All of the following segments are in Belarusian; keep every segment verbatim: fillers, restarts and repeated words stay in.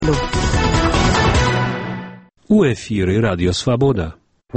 У ефірі Радіо Свобода.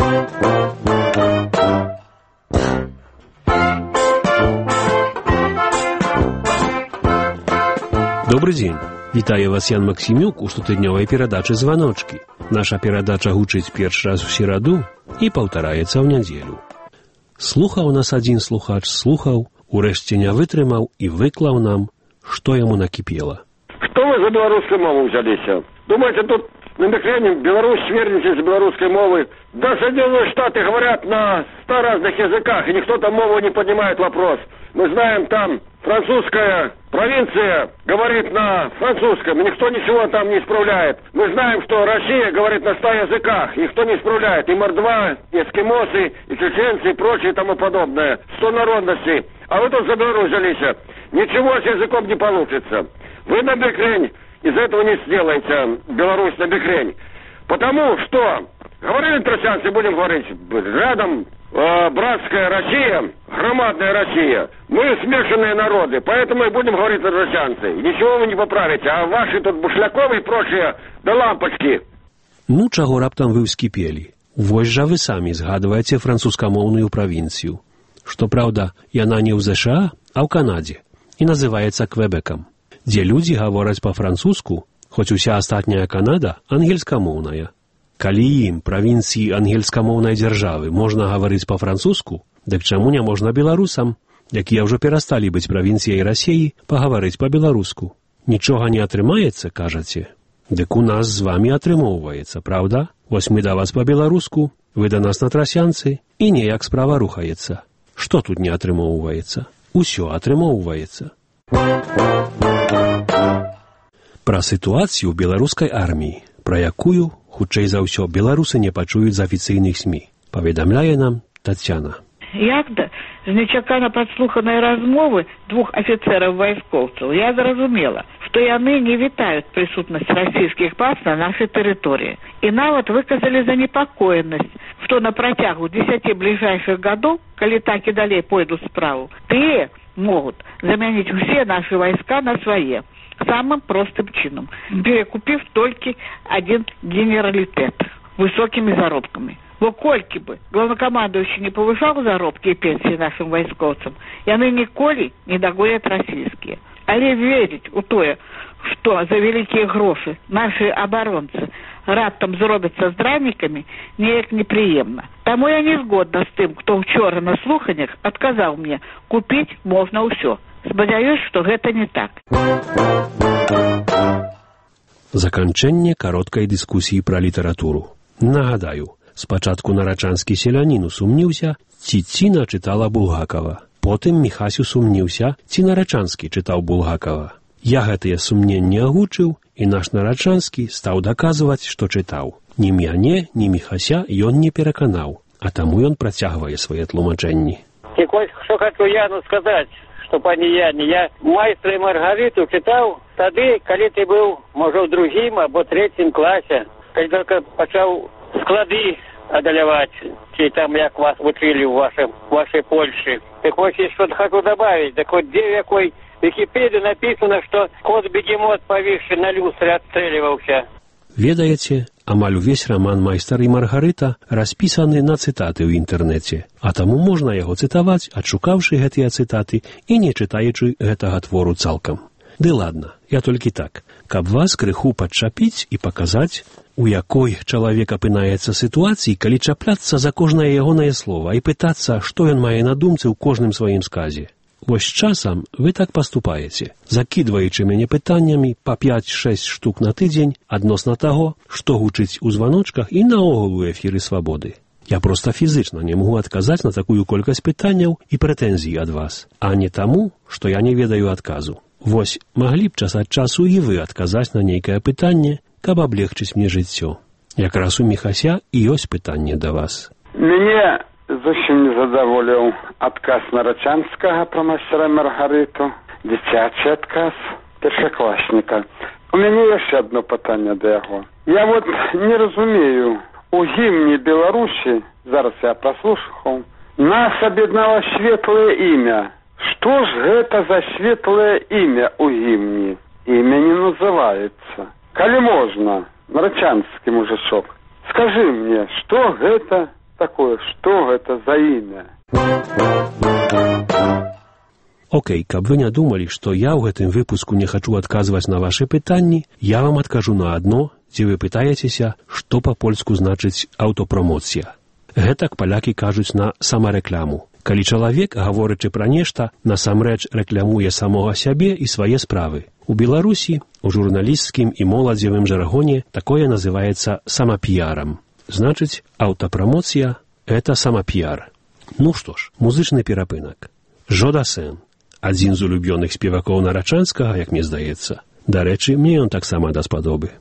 Добрый дзень. Вітаю вас Ян Максімюк у штотыднёвай перадачы «Званочкі». Наша перадача гучыць першы раз у сераду і паўтараецца ў нядзелю. Слухаў нас адзін слухач, слухаў, урэшце не вытрымаў і выклаў нам, што яму накіпела. Што вы за беларускую мову взяліся? Думаете, тут на Бехрене Беларусь свернется из белорусской мовы? Да Соединенные Штаты говорят на ста разных языках, и никто там мову не поднимает вопрос. Мы знаем, там французская провинция говорит на французском, и никто ничего там не исправляет. Мы знаем, что Россия говорит на ста языках, и никто не исправляет. И мордва, и эскимосы, и чеченцы, и прочее и тому подобное. Сто народностей. А вы тут за Беларусь взялись. Ничего с языком не получится. Вы на Бехрень из этого не сделаете, Беларусь на Бехрень. Потому что, говорили тросянцы, будем говорить, рядом э, братская Россия, громадная Россия. Мы смешанные народы, поэтому и будем говорить тросянцы. Ничего вы не поправите, а ваши тут бушляковые и прочие, да лампочки. Ну, чаго раптам вы ўскіпелі? Вось жа вы самі згадваеце французскамоўную правінцыю. Што праўда, яна не ў ЗША, а ў Канадзе. І называецца Квебекам, дзе людзі гавораць па-французску, хоць уся астатняя Канада ангельскамоўная. Калі ім, правінцыі ангельскамоўнай дзяржавы, можна гаварыць па-французску, дык чаму не можна беларусам, якія ўжо перасталі быць правінцыяй Расіі, пагаварыць па-беларуску? Нічога не атрымаецца, кажаце? Дык у нас з вамі атрымоўваецца, праўда? Вось мы да вас па-беларуску, вы да нас на трасянцы, і неяк справа рухаецца. Што тут не атрымоўваецца? Усё атрымоўваецца. Пра сітуацыю ў беларускай арміі, пра якую, хутчэй за ўсё, беларусы не пачуюць з афіцыйных СМІ, паведамляе нам Тацяна. Як-то з нечакана падслуханай размовы двух афіцэраў-вайскоўцаў я зразумела, што яны не вітаюць прысутнасць расійскіх баз на нашай тэрыторыі і нават выказалі занепакоенасць, што на працягу дзесяці бліжэйшых гадоў, калі так і далей пойдуць справу, тыя могуць замяніць усе нашы вайска на свае, самым простым чынам, перекупив толькі адзін генералітэт высокімі заробкамі. Бо колькі бы главнокамандуючы не павышаў заробкі і пенсіі нашым вайскоўцам, яны ніколі не дагоняць расійскія. Але верыць у тое, што за вялікія грошы нашы абаронцы раптам зробяцца здраннікамі, неяк непрыемна. Таму я не згодна з тым, хто ўчора на слуханнях адказаў мне, купіць можна ўсё. Спадзяюсь, што гэта не так. Заканчэнне кароткай дыскусіі пра літаратуру. Нагадаю, спачатку нарачанскі селянін усумніўся, ці Ціна чытала Булгакова. Потым Міхась усумніўся, ці нарачанскі чытаў Булгакова. Я гэтыя сумненні агучыў, і наш нарачанскі стаў даказваць, што чытаў. Ні мяне, ні Міхася ён не пераканаў, а таму ён працягвае свае тлумачэнні. І вось што хачу Яну сказаць, што пані Яне, я «Майстра і Маргариту» чытаў тады, калі ты быў, можа, ў другім або трэцім класе, калі толькі пачаў склады адаляваць, ці там як вас вучылі ў вашай, вашай Польшы. Так вось што хочу добавить, так вот где в якой Википедии написано, что кот-бегемот повисший на люстре отстреливался. Ведаеце, амаль увесь роман «Майстар і Маргарыта» распісаны на цытаты ў інтэрнэце, а таму можна яго цытаваць, адшукаўшы гэтыя цытаты і не чытаючы гэтага твору цалкам. Ды ладна, я толькі так, каб вас крыху падчапіць і паказаць, у якой чалавек апынаецца сітуацыі, калі чапляцца за кожнае ягонае слова і пытацца, што ён мае на думцы ў кожным сваім сказе. Вось часам вы так паступаеце, закідваючы мяне пытаннямі па пяць-шэсць штук на тыдзень адносна таго, што гучыць у званочках і наогул у эфіры «Свабоды». Я проста фізычна не магу адказаць на такую колькасць пытанняў і прэтэнзій ад вас, а не таму, што я не ведаю адказу. Вось, маглі б час ад часу і вы адказаць на нейкае пытанне, каб аблегчыць мне жыццё. Якраз у Міхася і ёсць пытанне да вас. Мяне зусім не задаволіў адказ нарачанскага пра «Майстра і Маргариту», дзіцячы адказ першакласніка. У мяне яшчэ адно пытанне да яго. Я вот не разумею, у гімне Беларусі, зараз я праслухаў, нас аб'яднала светлае імя. Што ж гэта за светлае імя ў гімне? Імя не называецца. Калі можна, нарачанскі мужичок, скажи мне, што гэта такое, што гэта за імя? Окей, каб вы не думалі, што я ў гэтым выпуску не хачу адказваць на вашы пытанні, я вам адкажу на адно, дзе вы пытаецеся, што па-польску значыць аўтапрамоцыя. Гэтак палякі кажуць на самарэкляму. Калі чалавек, гаворачы пра нешта, насамрэч рэклямуе самога сябе і свае справы. У Беларусі, у журналісцкім і моладзевым жаргоне такое называецца самапіярам. Значыць, аўтапрамоцыя – это самапіяр. Ну што ж, музычны перапынак. Жодасен. Адзін з улюбёных спевакоў нарачанскага, як мне здаецца. Дарэчы, мне ён таксама даспадобы.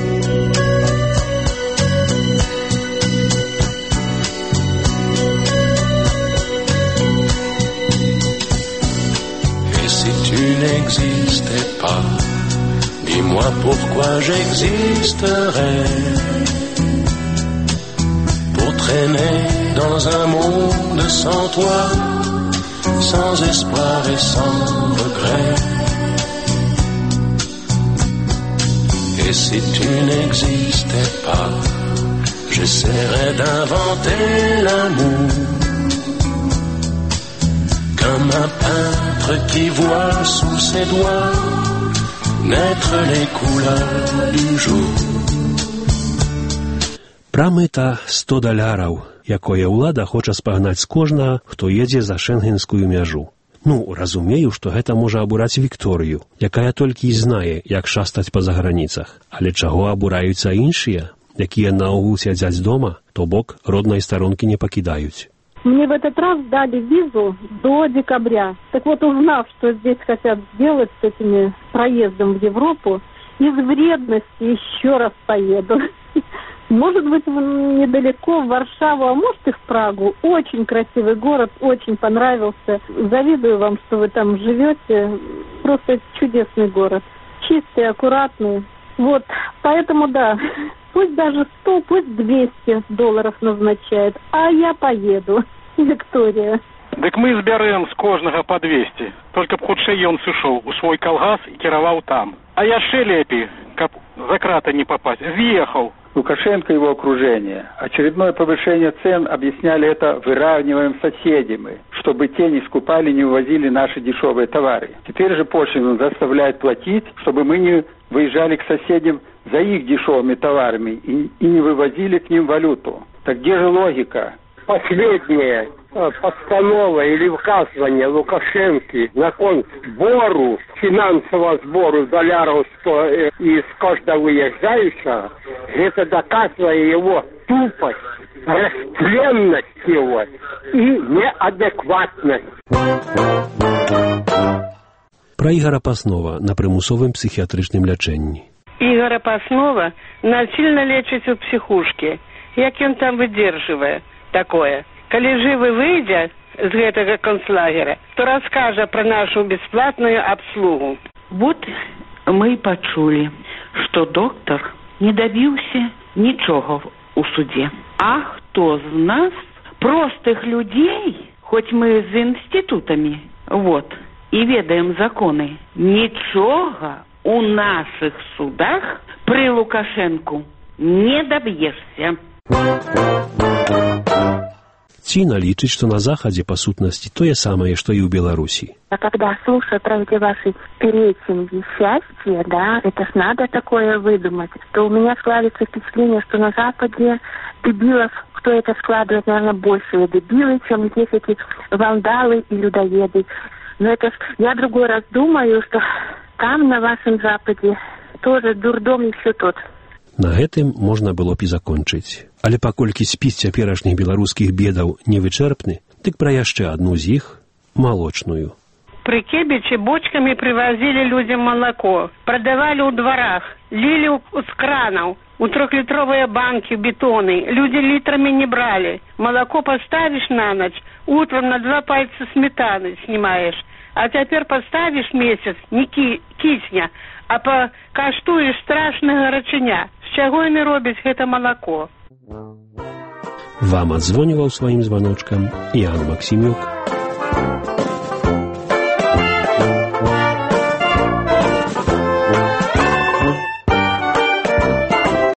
Et si tu n'existais pas, dis-moi pourquoi j'existerais. Pour traîner dans un monde sans toi, sans espoir et sans regret. Et si tu n'existais pas, j'essaierais d'inventer l'amour, comme un peintre qui voit sous ses doigts naître les couleurs du jour. Прамыта сто даляраў, якое ўлада хоча спагнаць з кожнага, хто едзе за шэнгенскую мяжу. Ну, разумею, што гэта можа абураць Вікторыю, якая толькі і знае, як шастаць па заграніцах. Але чаго абураюцца іншыя, якія наогул сядзяць дома, то бок роднай старонкі не пакідаюць. Мне в этот раз дали визу до декабря. Так вот, узнав, что здесь хотят сделать с этими проездом в Европу, из вредности еще раз поеду. Может быть, недалеко в Варшаву, а может и в Прагу. Очень красивый город, очень понравился. Завидую вам, что вы там живете. Просто чудесный город. Чистый, аккуратный. Вот, поэтому да, пусть даже сто, пусть двести долларов назначает, а я поеду, Виктория. Дык мы збярэм з кожнага па двесце. Только б хутчэй ён сышоў у свой калгас і кіраваў там. А яшчэ лепей, каб за краты не попасть, з'ехаў. Лукашенко и его окружение. Очередное повышение цен объясняли это выравниваем соседями, чтобы те не скупали, не увозили наши дешевые товары. Теперь же пошлину заставляют платить, чтобы мы не выезжали к соседям за их дешевыми товарами и, и не вывозили к ним валюту. Так где же логика? Последнее постанова или вказывание Лукашенко на кон сбору, финансового сбору долларов из каждого выезжающего, это доказывает его тупость, растленность его и неадекватность. Пра Ігора Паснова на прымусовым псіхіятрычным лячэнні. Ігора Паснова насильно лечыць у психушке. Як ён там выдерживае такое? Калі жывы выйдзе з гэтага концлагера, то раскажа пра нашу бесплатную обслугу. Вот мы пачулі, што доктор не добіўся нічога у суде. А хто з нас, простых людзей, хоць мы з інстытутамі, вот, і ведаем законы, нічога у наших судах при Лукашенку не доб'ешся. Ці налічыць, што на Захадзе, па сутнасці, тое самае, што і ў Беларусі. А когда слушаю про эти ваши рейтинги счастья, да, это ж надо такое выдумать, то у меня складывается впечатление, что на Западе дебилов, кто это складывает, наверное, больше дебилы, чем здесь эти вандалы и людоеды. Но это ж, я другой раз думаю, что там, на вашем Западе, тоже дурдом еще тот. На гэтым можна было б і закончыць. Але паколькі спіс цяперашніх беларускіх бедаў невычэрпны, дык пра яшчэ адну з іх – малочную. При Кебече бочками привозили людям молоко, продавали у дворах, лили с кранов, у трехлитровые банки, бетоны. Люди литрами не брали. Молоко поставишь на ночь, утром на два пальца сметаны снимаешь. А теперь поставишь месяц, не ки, кисня, а покаштуешь страшного раченя. З чаго яны робяць гэта молоко? Вам адзвоніваў сваім званочкам Ян Максімюк.